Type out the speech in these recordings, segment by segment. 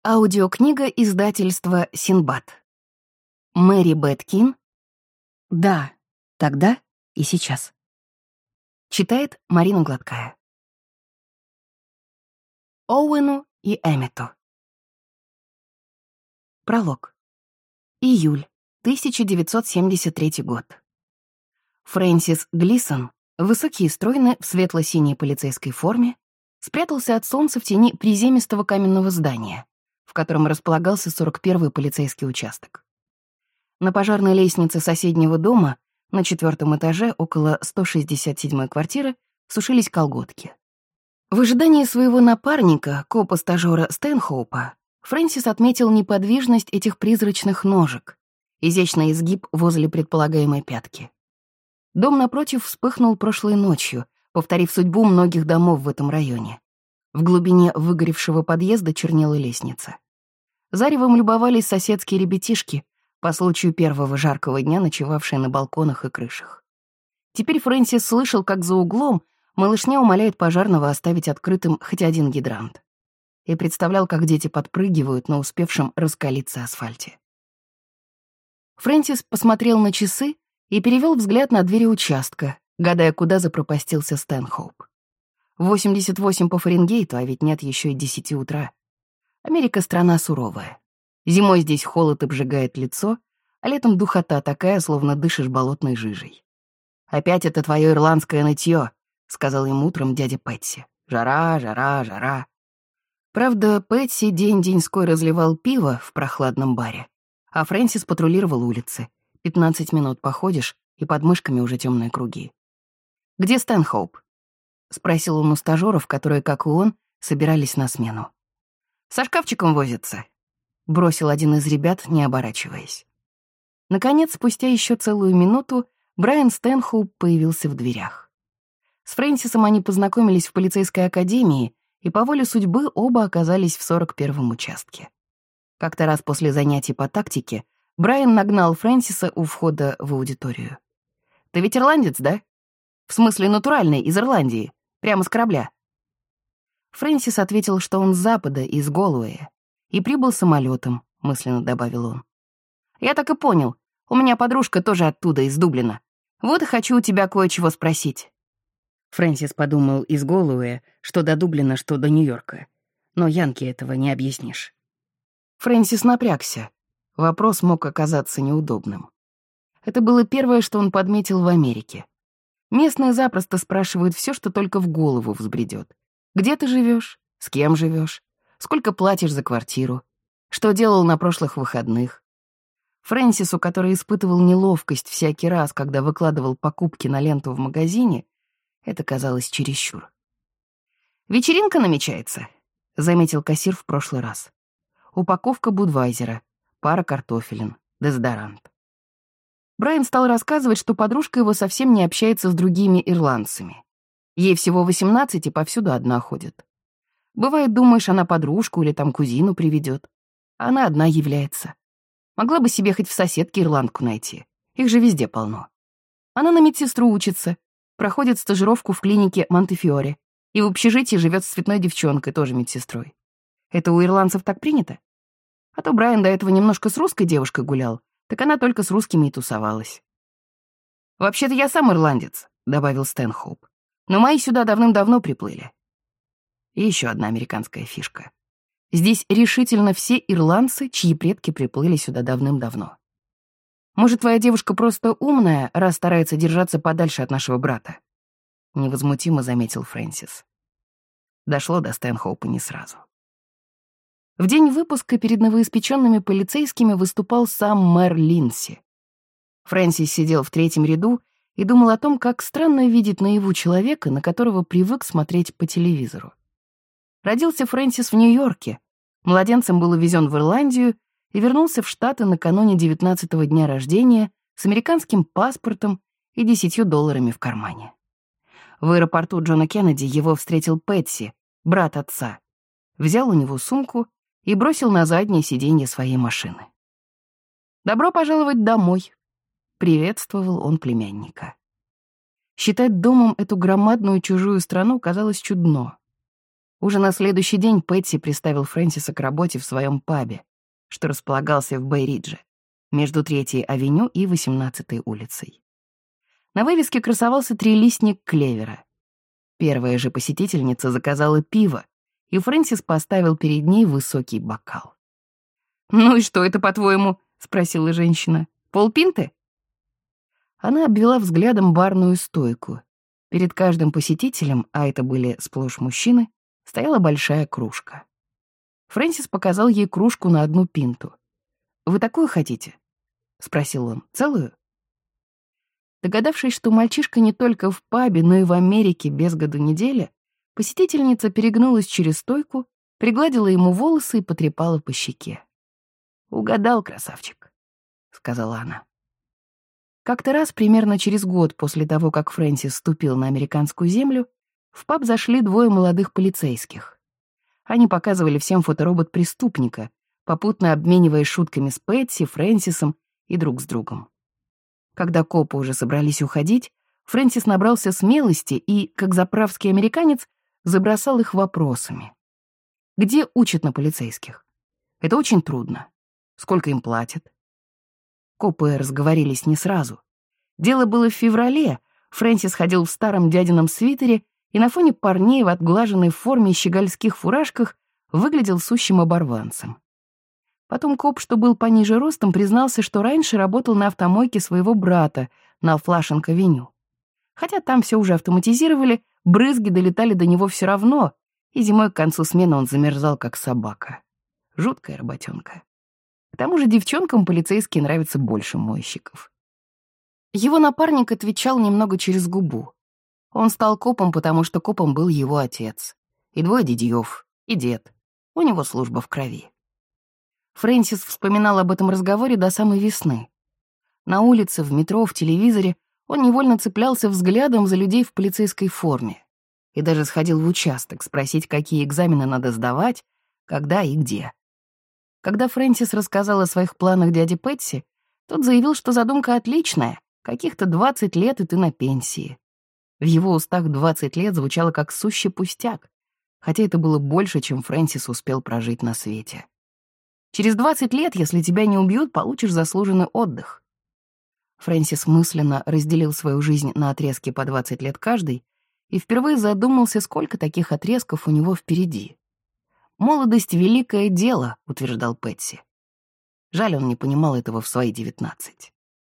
Аудиокнига издательства «Синдбад». Мэри Бет Кин. «Да, тогда и сейчас». Читает Марина Гладкая. Оуэну и Эммету. Пролог. Июль, 1973 год. Фрэнсис Глисон, высокий и стройный в светло-синей полицейской форме, спрятался от солнца в тени приземистого каменного здания, в котором располагался 41-й полицейский участок. На пожарной лестнице соседнего дома на 4-м этаже около 167-й квартиры сушились колготки. В ожидании своего напарника, копа-стажёра Стэнхоупа, Фрэнсис отметил неподвижность этих призрачных ножек, изящный изгиб возле предполагаемой пятки. Дом напротив вспыхнул прошлой ночью, повторив судьбу многих домов в этом районе. В глубине выгоревшего подъезда чернела лестница. Заревом любовались соседские ребятишки, по случаю первого жаркого дня ночевавшие на балконах и крышах. Теперь Фрэнсис слышал, как за углом малышня умоляет пожарного оставить открытым хоть один гидрант. И представлял, как дети подпрыгивают на успевшем раскалиться асфальте. Фрэнсис посмотрел на часы и перевел взгляд на двери участка, гадая, куда запропастился Стэнхоуп. 88 по Фаренгейту, а ведь нет еще и 10 утра. Америка — страна суровая. Зимой здесь холод обжигает лицо, а летом духота такая, словно дышишь болотной жижей. «Опять это твое ирландское нытье», — сказал ему утром дядя Пэтси. «Жара, жара, жара». Правда, Пэтси день-деньской разливал пиво в прохладном баре, а Фрэнсис патрулировал улицы. 15 минут походишь, и под мышками уже темные круги. «Где Стэнхоуп?» — спросил он у стажёров, которые, как и он, собирались на смену. «Со шкафчиком возится», — бросил один из ребят, не оборачиваясь. Наконец, спустя еще целую минуту, Брайан Стэнхоуп появился в дверях. С Фрэнсисом они познакомились в полицейской академии, и по воле судьбы оба оказались в 41-м участке. Как-то раз после занятий по тактике Брайан нагнал Фрэнсиса у входа в аудиторию. «Ты ведь ирландец, да? В смысле натуральный, из Ирландии, прямо с корабля». Фрэнсис ответил, что он с запада, из Голуэя, и прибыл самолетом, мысленно добавил он. «Я так и понял. У меня подружка тоже оттуда, из Дублина. Вот и хочу у тебя кое-чего спросить». Фрэнсис подумал из Голуэя, что до Дублина, что до Нью-Йорка. Но Янке этого не объяснишь. Фрэнсис напрягся. Вопрос мог оказаться неудобным. Это было первое, что он подметил в Америке. Местные запросто спрашивают все, что только в голову взбредет. Где ты живешь? С кем живешь? Сколько платишь за квартиру? Что делал на прошлых выходных? Фрэнсису, который испытывал неловкость всякий раз, когда выкладывал покупки на ленту в магазине, это казалось чересчур. «Вечеринка намечается», — заметил кассир в прошлый раз. Упаковка Будвайзера, пара картофелин, дезодорант. Брайан стал рассказывать, что подружка его совсем не общается с другими ирландцами. Ей всего 18 и повсюду одна ходит. Бывает, думаешь, она подружку или там кузину приведет. А она одна является. Могла бы себе хоть в соседке ирландку найти. Их же везде полно. Она на медсестру учится, проходит стажировку в клинике Монтефиоре и в общежитии живет с цветной девчонкой, тоже медсестрой. Это у ирландцев так принято? А то Брайан до этого немножко с русской девушкой гулял, так она только с русскими и тусовалась. «Вообще-то я сам ирландец», — добавил Стэнхоуп. «Но мои сюда давным-давно приплыли». И еще одна американская фишка. Здесь решительно все ирландцы, чьи предки приплыли сюда давным-давно. «Может, твоя девушка просто умная, раз старается держаться подальше от нашего брата?» — невозмутимо заметил Фрэнсис. Дошло до Стэнхоупа не сразу. В день выпуска перед новоиспеченными полицейскими выступал сам мэр Линси. Фрэнсис сидел в 3-м ряду и думал о том, как странно видеть наяву человека, на которого привык смотреть по телевизору. Родился Фрэнсис в Нью-Йорке, младенцем был увезен в Ирландию и вернулся в Штаты накануне 19-го дня рождения с американским паспортом и $10 в кармане. В аэропорту Джона Кеннеди его встретил Пэтси, брат отца, взял у него сумку и бросил на заднее сиденье своей машины. «Добро пожаловать домой», — приветствовал он племянника. Считать домом эту громадную чужую страну казалось чудно. Уже на следующий день Пэтси приставил Фрэнсиса к работе в своем пабе, что располагался в Бэй-Ридже, между 3-й авеню и 18-й улицей. На вывеске красовался трилистник клевера. Первая же посетительница заказала пиво, и Фрэнсис поставил перед ней высокий бокал. «Ну и что это, по-твоему?» — спросила женщина. «Полпинты?» Она обвела взглядом барную стойку. Перед каждым посетителем, а это были сплошь мужчины, стояла большая кружка. Фрэнсис показал ей кружку на 1 пинту. «Вы такую хотите?» — спросил он. «Целую?» Догадавшись, что мальчишка не только в пабе, но и в Америке без году неделя, посетительница перегнулась через стойку, пригладила ему волосы и потрепала по щеке. «Угадал, красавчик», — сказала она. Как-то раз, примерно через год после того, как Фрэнсис ступил на американскую землю, в паб зашли 2 молодых полицейских. Они показывали всем фоторобот преступника, попутно обмениваясь шутками с Пэтси, Фрэнсисом и друг с другом. Когда копы уже собрались уходить, Фрэнсис набрался смелости и, как заправский американец, забросал их вопросами. Где учат на полицейских? Это очень трудно. Сколько им платят? Копы разговорились не сразу. Дело было в феврале. Фрэнсис ходил в старом дядином свитере и на фоне парней в отглаженной форме и щегольских фуражках выглядел сущим оборванцем. Потом коп, что был пониже ростом, признался, что раньше работал на автомойке своего брата на Флашинг-авеню. Хотя там все уже автоматизировали, брызги долетали до него все равно, и зимой к концу смены он замерзал, как собака. Жуткая работенка. К тому же девчонкам полицейские нравятся больше мойщиков. Его напарник отвечал немного через губу. Он стал копом, потому что копом был его отец. И 2 дядьёв, и дед. У него служба в крови. Фрэнсис вспоминал об этом разговоре до самой весны. На улице, в метро, в телевизоре он невольно цеплялся взглядом за людей в полицейской форме. И даже сходил в участок спросить, какие экзамены надо сдавать, когда и где. Когда Фрэнсис рассказал о своих планах дяде Пэтси, тот заявил, что задумка отличная, каких-то 20 лет, и ты на пенсии. В его устах 20 лет звучало как сущий пустяк, хотя это было больше, чем Фрэнсис успел прожить на свете. Через 20 лет, если тебя не убьют, получишь заслуженный отдых. Фрэнсис мысленно разделил свою жизнь на отрезки по 20 лет каждый и впервые задумался, сколько таких отрезков у него впереди. «Молодость — великое дело», — утверждал Пэтси. Жаль, он не понимал этого в свои 19.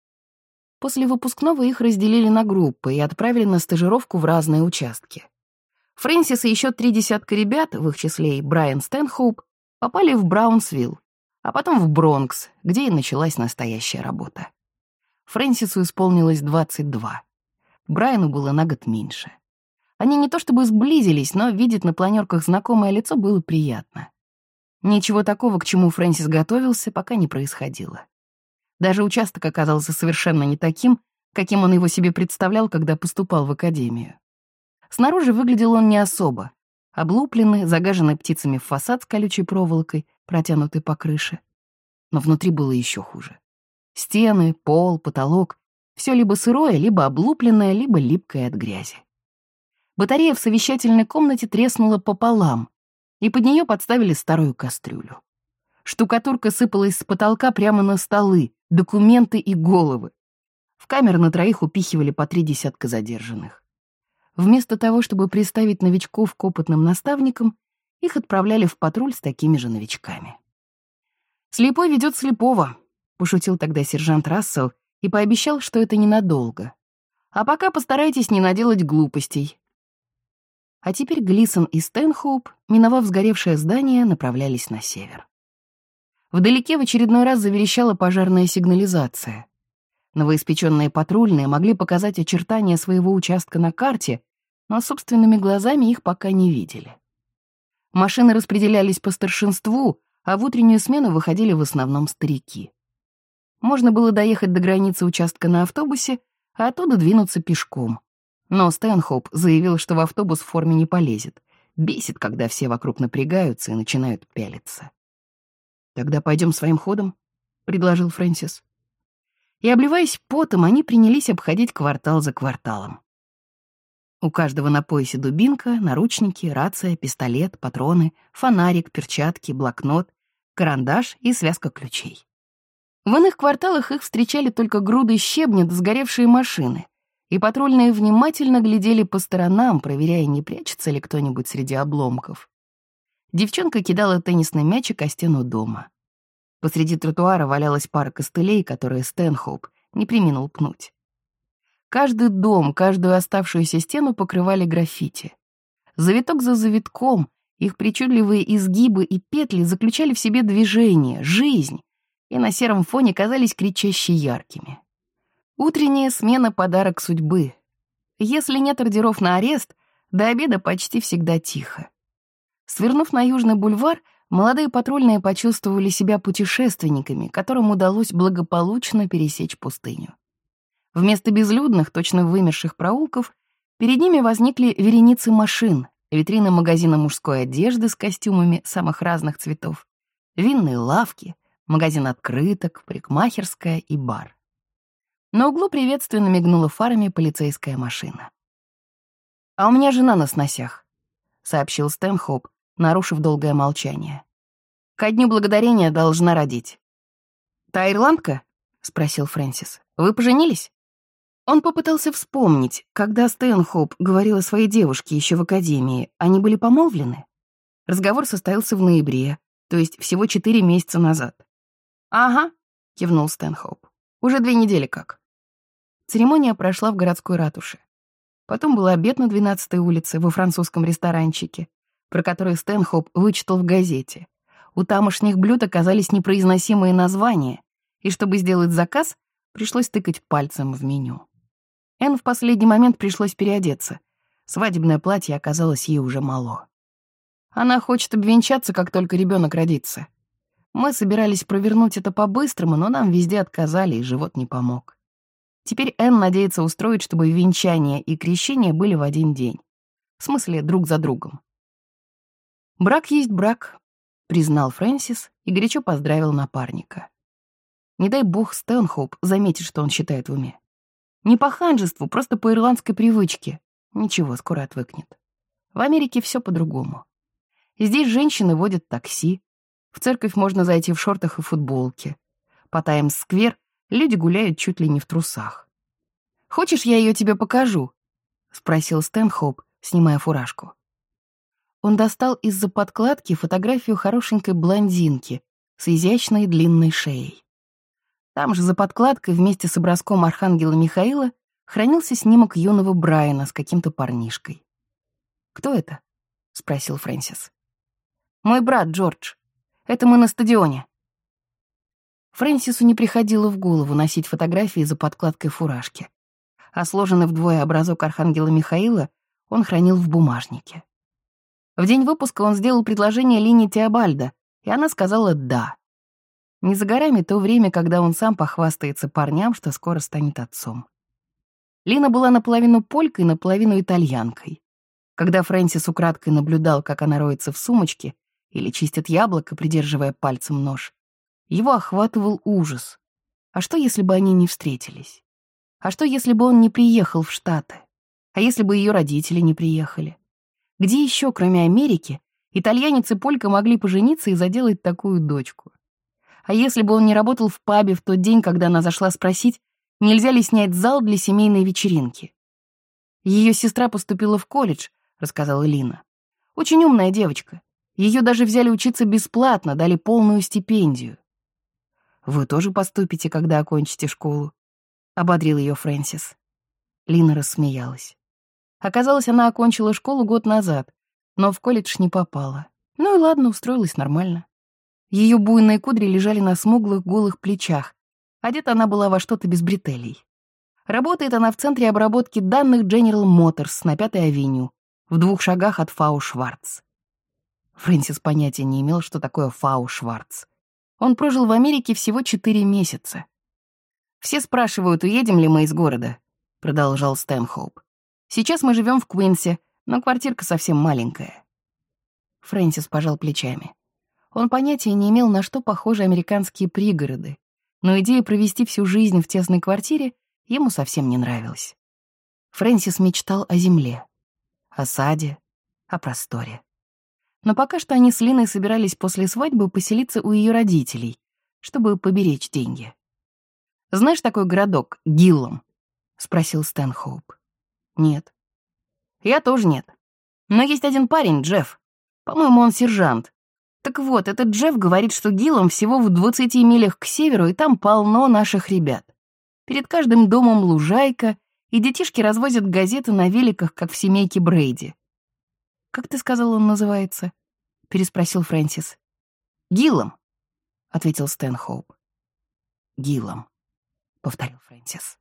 После выпускного их разделили на группы и отправили на стажировку в разные участки. Фрэнсис и еще 3 десятка ребят, в их числе и Брайан Стэнхоуп, попали в Браунсвилл, а потом в Бронкс, где и началась настоящая работа. Фрэнсису исполнилось 22. Брайану было на год меньше. Они не то чтобы сблизились, но видеть на планерках знакомое лицо было приятно. Ничего такого, к чему Фрэнсис готовился, пока не происходило. Даже участок оказался совершенно не таким, каким он его себе представлял, когда поступал в академию. Снаружи выглядел он не особо. Облупленный, загаженный птицами фасад с колючей проволокой, протянутый по крыше. Но внутри было еще хуже. Стены, пол, потолок — все либо сырое, либо облупленное, либо липкое от грязи. Батарея в совещательной комнате треснула пополам, и под нее подставили старую кастрюлю. Штукатурка сыпалась с потолка прямо на столы, документы и головы. В камеры на 3 упихивали по 3 десятка задержанных. Вместо того, чтобы приставить новичков к опытным наставникам, их отправляли в патруль с такими же новичками. «Слепой ведет слепого», — пошутил тогда сержант Рассел и пообещал, что это ненадолго. «А пока постарайтесь не наделать глупостей». А теперь Глисон и Стэнхоуп, миновав сгоревшее здание, направлялись на север. Вдалеке в очередной раз заверещала пожарная сигнализация. Новоиспеченные патрульные могли показать очертания своего участка на карте, но собственными глазами их пока не видели. Машины распределялись по старшинству, а в утреннюю смену выходили в основном старики. Можно было доехать до границы участка на автобусе, а оттуда двинуться пешком. Но Стэнхоуп заявил, что в автобус в форме не полезет. Бесит, когда все вокруг напрягаются и начинают пялиться. «Тогда пойдем своим ходом», — предложил Фрэнсис. И, обливаясь потом, они принялись обходить квартал за кварталом. У каждого на поясе дубинка, наручники, рация, пистолет, патроны, фонарик, перчатки, блокнот, карандаш и связка ключей. В иных кварталах их встречали только груды щебня да сгоревшие машины, и патрульные внимательно глядели по сторонам, проверяя, не прячется ли кто-нибудь среди обломков. Девчонка кидала теннисный мячик о стену дома. Посреди тротуара валялась пара костылей, которые Стэнхоуп не преминул пнуть. Каждый дом, каждую оставшуюся стену покрывали граффити. Завиток за завитком их причудливые изгибы и петли заключали в себе движение, жизнь, и на сером фоне казались кричаще яркими. Утренняя смена — подарок судьбы. Если нет ордеров на арест, до обеда почти всегда тихо. Свернув на Южный бульвар, молодые патрульные почувствовали себя путешественниками, которым удалось благополучно пересечь пустыню. Вместо безлюдных, точно вымерших проулков, перед ними возникли вереницы машин, витрины магазина мужской одежды с костюмами самых разных цветов, винные лавки, магазин открыток, парикмахерская и бар. На углу приветственно мигнула фарами полицейская машина. «А у меня жена на сносях», — сообщил Стэнхоуп, нарушив долгое молчание. «Ко дню благодарения должна родить». «Та ирландка?» — спросил Фрэнсис. «Вы поженились?» Он попытался вспомнить, когда Стэнхоуп говорил о своей девушке еще в академии, они были помолвлены? Разговор состоялся в ноябре, то есть всего 4 месяца назад. «Ага», — кивнул Стэнхоуп, — «уже 2 недели как». Церемония прошла в городской ратуше. Потом был обед на 12-й улице во французском ресторанчике, про который Стэнхоуп вычитал в газете. У тамошних блюд оказались непроизносимые названия, и чтобы сделать заказ, пришлось тыкать пальцем в меню. Энн в последний момент пришлось переодеться. Свадебное платье оказалось ей уже мало. Она хочет обвенчаться, как только ребенок родится. Мы собирались провернуть это по-быстрому, но нам везде отказали, и живот не помог. Теперь Энн надеется устроить, чтобы венчание и крещение были в один день. В смысле, друг за другом. «Брак есть брак», — признал Фрэнсис и горячо поздравил напарника. Не дай бог Стэнхоуп заметит, что он считает в уме. Не по ханжеству, просто по ирландской привычке. Ничего, скоро отвыкнет. В Америке все по-другому. Здесь женщины водят такси. В церковь можно зайти в шортах и футболке. По Таймс-сквер люди гуляют чуть ли не в трусах. «Хочешь, я ее тебе покажу?» — спросил Стэнхоуп, снимая фуражку. Он достал из-за подкладки фотографию хорошенькой блондинки с изящной длинной шеей. Там же за подкладкой вместе с образком архангела Михаила хранился снимок юного Брайана с каким-то парнишкой. «Кто это?» — спросил Фрэнсис. «Мой брат Джордж. Это мы на стадионе». Фрэнсису не приходило в голову носить фотографии за подкладкой фуражки, а сложенный вдвое образок архангела Михаила он хранил в бумажнике. В день выпуска он сделал предложение Лине Теобальдо, и она сказала «да». Не за горами то время, когда он сам похвастается парням, что скоро станет отцом. Лина была наполовину полькой, наполовину итальянкой. Когда Фрэнсис украдкой наблюдал, как она роется в сумочке или чистит яблоко, придерживая пальцем нож, его охватывал ужас. А что, если бы они не встретились? А что, если бы он не приехал в Штаты? А если бы ее родители не приехали? Где еще, кроме Америки, итальянец и полька могли пожениться и заделать такую дочку? А если бы он не работал в пабе в тот день, когда она зашла спросить, нельзя ли снять зал для семейной вечеринки? Ее сестра поступила в колледж, рассказала Лина. Очень умная девочка. Ее даже взяли учиться бесплатно, дали полную стипендию. «Вы тоже поступите, когда окончите школу?» — ободрил ее Фрэнсис. Лина рассмеялась. Оказалось, она окончила школу год назад, но в колледж не попала. Ну и ладно, устроилась нормально. Ее буйные кудри лежали на смуглых голых плечах. Одета она была во что-то без бретелей. Работает она в центре обработки данных General Motors на 5-й авеню, в 2 шагах от Фау Шварц. Фрэнсис понятия не имел, что такое Фау Шварц. Он прожил в Америке всего 4 месяца. «Все спрашивают, уедем ли мы из города», — продолжал Стэнхоуп. «Сейчас мы живем в Куинсе, но квартирка совсем маленькая». Фрэнсис пожал плечами. Он понятия не имел, на что похожи американские пригороды, но идея провести всю жизнь в тесной квартире ему совсем не нравилась. Фрэнсис мечтал о земле, о саде, о просторе. Но пока что они с Линой собирались после свадьбы поселиться у ее родителей, чтобы поберечь деньги. «Знаешь такой городок, Гиллом?» — спросил Стэнхоуп. «Нет». «Я тоже нет. Но есть один парень, Джефф. По-моему, он сержант. Так вот, этот Джефф говорит, что Гиллом всего в 20 милях к северу, и там полно наших ребят. Перед каждым домом лужайка, и детишки развозят газеты на великах, как в семейке Брейди». «Как ты сказал, он называется?» — переспросил Фрэнсис. «Гиллом», — ответил Стэнхоуп. «Гиллом», — повторил Фрэнсис.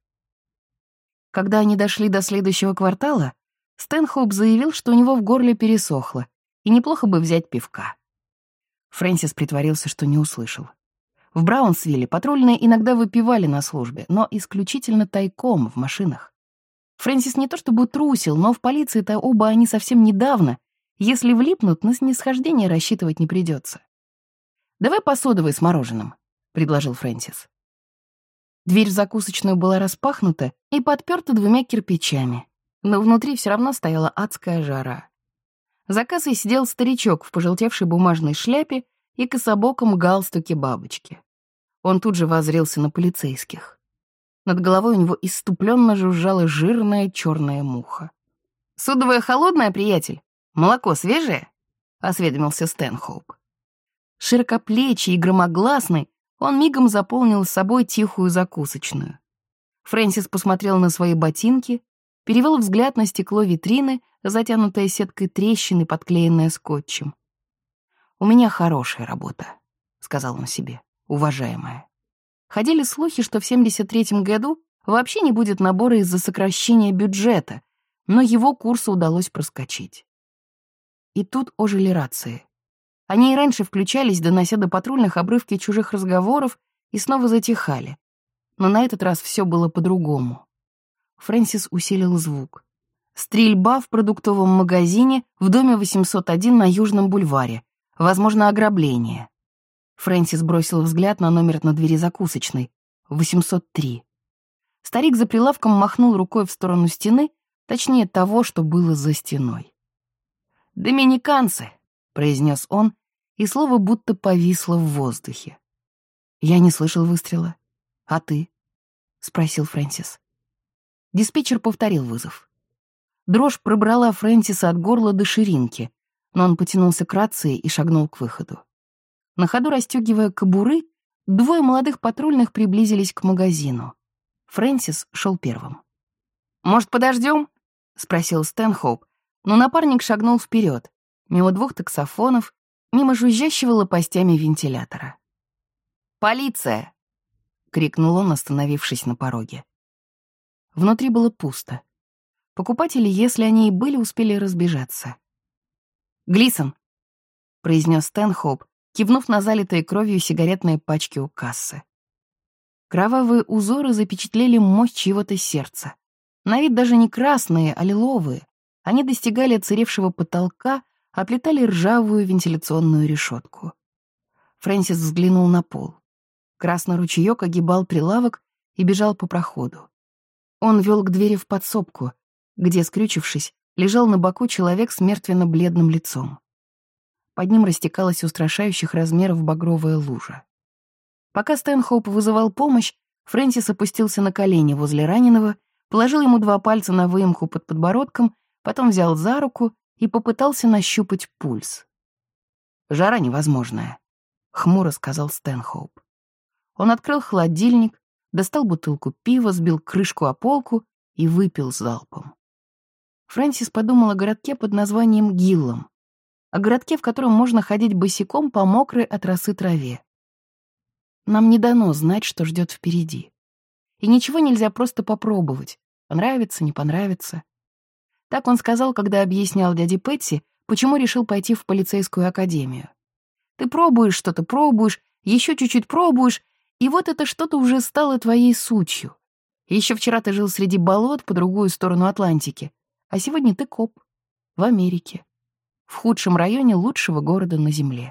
Когда они дошли до следующего квартала, Стэнхоуп заявил, что у него в горле пересохло, и неплохо бы взять пивка. Фрэнсис притворился, что не услышал. В Браунсвилле патрульные иногда выпивали на службе, но исключительно тайком, в машинах. Фрэнсис не то чтобы трусил, но в полиции-то оба они совсем недавно. Если влипнут, на снисхождение рассчитывать не придется. «Давай по содовой с мороженым», — предложил Фрэнсис. Дверь в закусочную была распахнута и подперта 2 кирпичами, но внутри все равно стояла адская жара. За кассой сидел старичок в пожелтевшей бумажной шляпе и кособоком галстуке бабочки. Он тут же воззрелся на полицейских. Над головой у него исступленно жужжала жирная черная муха. «Содовая холодная, приятель? Молоко свежее?» — осведомился Стэнхоуп. Широкоплечий и громогласный, он мигом заполнил с собой тихую закусочную. Фрэнсис посмотрел на свои ботинки, перевел взгляд на стекло витрины, затянутое сеткой трещин и подклеенное скотчем. «У меня хорошая работа», — сказал он себе, — «уважаемая». Ходили слухи, что в 73-м году вообще не будет набора из-за сокращения бюджета, но его курсу удалось проскочить. И тут ожили рации. Они и раньше включались, донося до патрульных обрывки чужих разговоров, и снова затихали. Но на этот раз все было по-другому. Фрэнсис усилил звук. Стрельба в продуктовом магазине в доме 801 на Южном бульваре. Возможно, ограбление. Фрэнсис бросил взгляд на номер на двери закусочной. 803. Старик за прилавком махнул рукой в сторону стены, точнее того, что было за стеной. «Доминиканцы», — произнес он, и слово будто повисло в воздухе. «Я не слышал выстрела. А ты?» — спросил Фрэнсис. Диспетчер повторил вызов. Дрожь пробрала Фрэнсиса от горла до ширинки, но он потянулся к рации и шагнул к выходу. На ходу расстегивая кобуры, 2 молодых патрульных приблизились к магазину. Фрэнсис шел первым. «Может, подождем?» — спросил Стэнхоуп, но напарник шагнул вперед, мимо 2 таксофонов, мимо жужжащего лопастями вентилятора. «Полиция!» — крикнул он, остановившись на пороге. Внутри было пусто. Покупатели, если они и были, успели разбежаться. «Глисон!» — произнес Стэнхоуп, кивнув на залитые кровью сигаретные пачки у кассы. Кровавые узоры запечатлели мощь чьего-то сердца. На вид даже не красные, а лиловые. Они достигали отсыревшего потолка, оплетали ржавую вентиляционную решетку. Фрэнсис взглянул на пол. Красный ручеёк огибал прилавок и бежал по проходу. Он вел к двери в подсобку, где, скрючившись, лежал на боку человек с мертвенно-бледным лицом. Под ним растекалась устрашающих размеров багровая лужа. Пока Стэнхоуп вызывал помощь, Фрэнсис опустился на колени возле раненого, положил ему 2 пальца на выемку под подбородком, потом взял за руку и попытался нащупать пульс. «Жара невозможная», — хмуро сказал Стэнхоуп. Он открыл холодильник, достал бутылку пива, сбил крышку о полку и выпил залпом. Фрэнсис подумал о городке под названием Гиллом, о городке, в котором можно ходить босиком по мокрой от росы траве. Нам не дано знать, что ждет впереди. И ничего нельзя просто попробовать, понравится, не понравится. Так он сказал, когда объяснял дяде Пэтси, почему решил пойти в полицейскую академию. Ты пробуешь что-то, пробуешь, еще чуть-чуть пробуешь, и вот это что-то уже стало твоей сутью. Еще вчера ты жил среди болот по другую сторону Атлантики, а сегодня ты коп в Америке, в худшем районе лучшего города на Земле.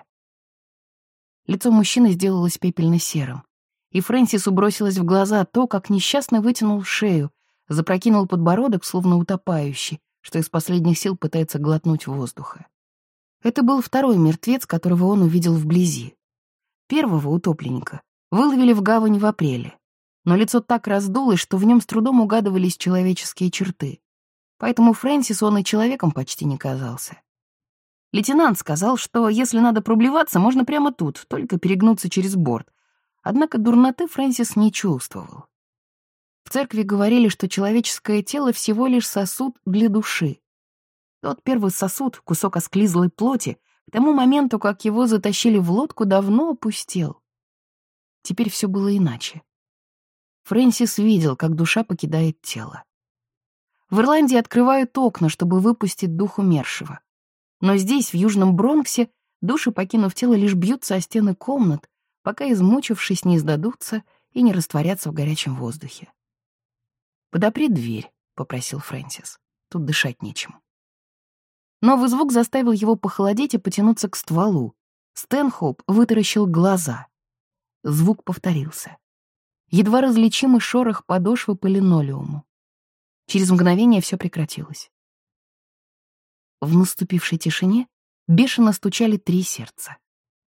Лицо мужчины сделалось пепельно-серым, и Фрэнсису бросилось в глаза то, как несчастный вытянул шею, запрокинул подбородок, словно утопающий, что из последних сил пытается глотнуть воздуха. Это был второй мертвец, которого он увидел вблизи. Первого утопленника выловили в гавань в апреле, но лицо так раздулось, что в нем с трудом угадывались человеческие черты. Поэтому Фрэнсису он и человеком почти не казался. Лейтенант сказал, что если надо проблеваться, можно прямо тут, только перегнуться через борт. Однако дурноты Фрэнсис не чувствовал. В церкви говорили, что человеческое тело всего лишь сосуд для души. Тот первый сосуд, кусок осклизлой плоти, к тому моменту, как его затащили в лодку, давно опустел. Теперь все было иначе. Фрэнсис видел, как душа покидает тело. В Ирландии открывают окна, чтобы выпустить дух умершего. Но здесь, в Южном Бронксе, души, покинув тело, лишь бьются о стены комнат, пока, измучившись, не сдадутся и не растворятся в горячем воздухе. «Подопри дверь», — попросил Фрэнсис. «Тут дышать нечем». Новый звук заставил его похолодеть и потянуться к стволу. Стэнхоуп вытаращил глаза. Звук повторился. Едва различимый шорох подошвы по линолеуму. Через мгновение все прекратилось. В наступившей тишине бешено стучали 3 сердца.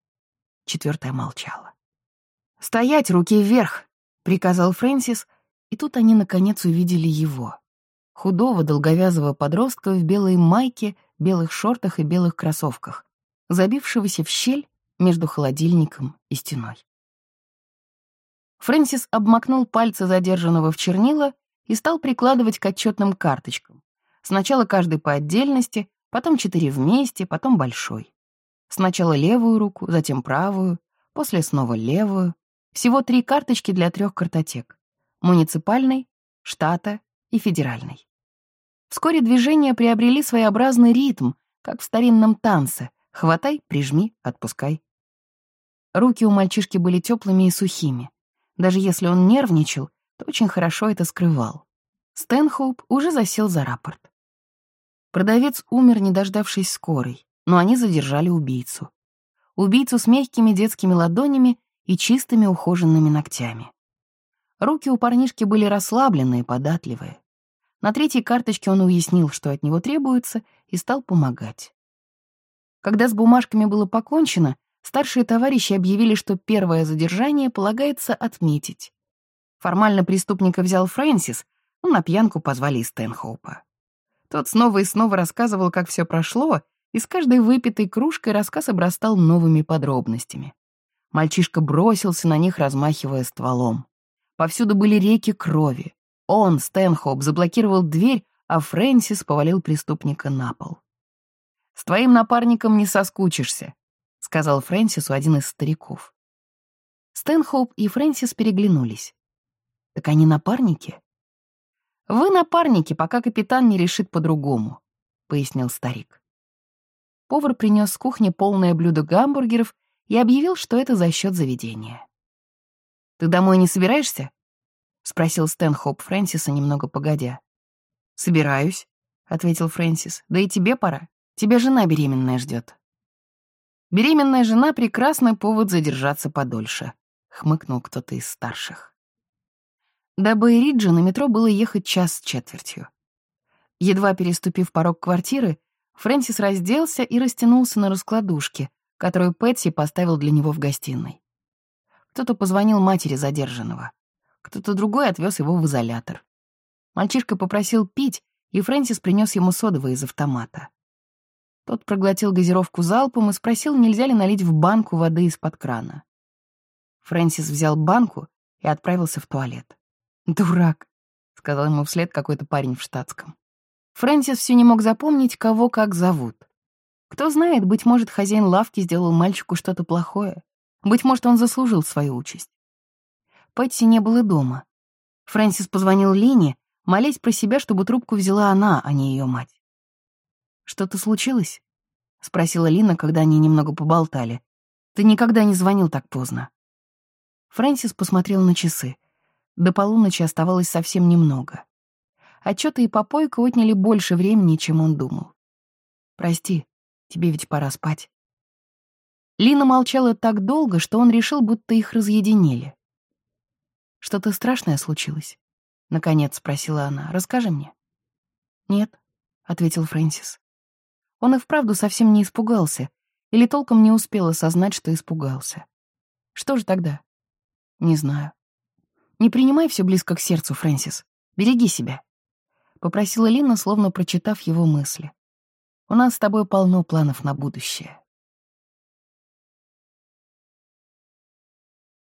4-е молчало. «Стоять, руки вверх!» — приказал Фрэнсис, и тут они, наконец, увидели его. Худого, долговязого подростка в белой майке, белых шортах и белых кроссовках, забившегося в щель между холодильником и стеной. Фрэнсис обмакнул пальцы задержанного в чернила и стал прикладывать к отчетным карточкам. Сначала каждый по отдельности, потом 4 вместе, потом большой. Сначала левую руку, затем правую, после снова левую. Всего 3 карточки для 3 картотек. Муниципальной, штата и федеральной. Вскоре движения приобрели своеобразный ритм, как в старинном танце. Хватай, прижми, отпускай. Руки у мальчишки были теплыми и сухими. Даже если он нервничал, то очень хорошо это скрывал. Стэнхоуп уже засел за рапорт. Продавец умер, не дождавшись скорой, но они задержали убийцу. Убийцу с мягкими детскими ладонями и чистыми ухоженными ногтями. Руки у парнишки были расслабленные, податливые. На 3-й карточке он уяснил, что от него требуется, и стал помогать. Когда с бумажками было покончено, старшие товарищи объявили, что первое задержание полагается отметить. Формально преступника взял Фрэнсис, но на пьянку позвали и Стэнхоупа. Тот снова и снова рассказывал, как все прошло, и с каждой выпитой кружкой рассказ обрастал новыми подробностями. Мальчишка бросился на них, размахивая стволом. Повсюду были реки крови. Он, Стэнхоуп, заблокировал дверь, а Фрэнсис повалил преступника на пол. «С твоим напарником не соскучишься», — сказал Фрэнсису один из стариков. Стэнхоуп и Фрэнсис переглянулись. «Так они напарники?» «Вы напарники, пока капитан не решит по-другому», — пояснил старик. Повар принес с кухни полное блюдо гамбургеров и объявил, что это за счет заведения. «Ты домой не собираешься?» — спросил Стэнхоуп Фрэнсиса немного погодя. «Собираюсь», — ответил Фрэнсис. «Да и тебе пора. Тебя жена беременная ждет». «Беременная жена — прекрасный повод задержаться подольше», — хмыкнул кто-то из старших. До Бэй-Риджа на метро было ехать 1 час с четвертью. Едва переступив порог квартиры, Фрэнсис разделся и растянулся на раскладушке, которую Пэтси поставил для него в гостиной. Кто-то позвонил матери задержанного. Кто-то другой отвез его в изолятор. Мальчишка попросил пить, и Фрэнсис принес ему содовое из автомата. Тот проглотил газировку залпом и спросил, нельзя ли налить в банку воды из-под крана. Фрэнсис взял банку и отправился в туалет. «Дурак», — сказал ему вслед какой-то парень в штатском. Фрэнсис все не мог запомнить, кого как зовут. Кто знает, быть может, хозяин лавки сделал мальчику что-то плохое. Быть может, он заслужил свою участь. Пэтси не было дома. Фрэнсис позвонил Лине, молясь про себя, чтобы трубку взяла она, а не ее мать. «Что-то случилось?» — спросила Лина, когда они немного поболтали. «Ты никогда не звонил так поздно». Фрэнсис посмотрел на часы. До полуночи оставалось совсем немного. Отчеты и попойка отняли больше времени, чем он думал. «Прости, тебе ведь пора спать». Лина молчала так долго, что он решил, будто их разъединили. «Что-то страшное случилось?» — наконец спросила она. «Расскажи мне». «Нет», — ответил Фрэнсис. Он и вправду совсем не испугался, или толком не успел осознать, что испугался. Что же тогда? Не знаю. Не принимай все близко к сердцу, Фрэнсис. Береги себя, попросила Лина, словно прочитав его мысли. У нас с тобой полно планов на будущее.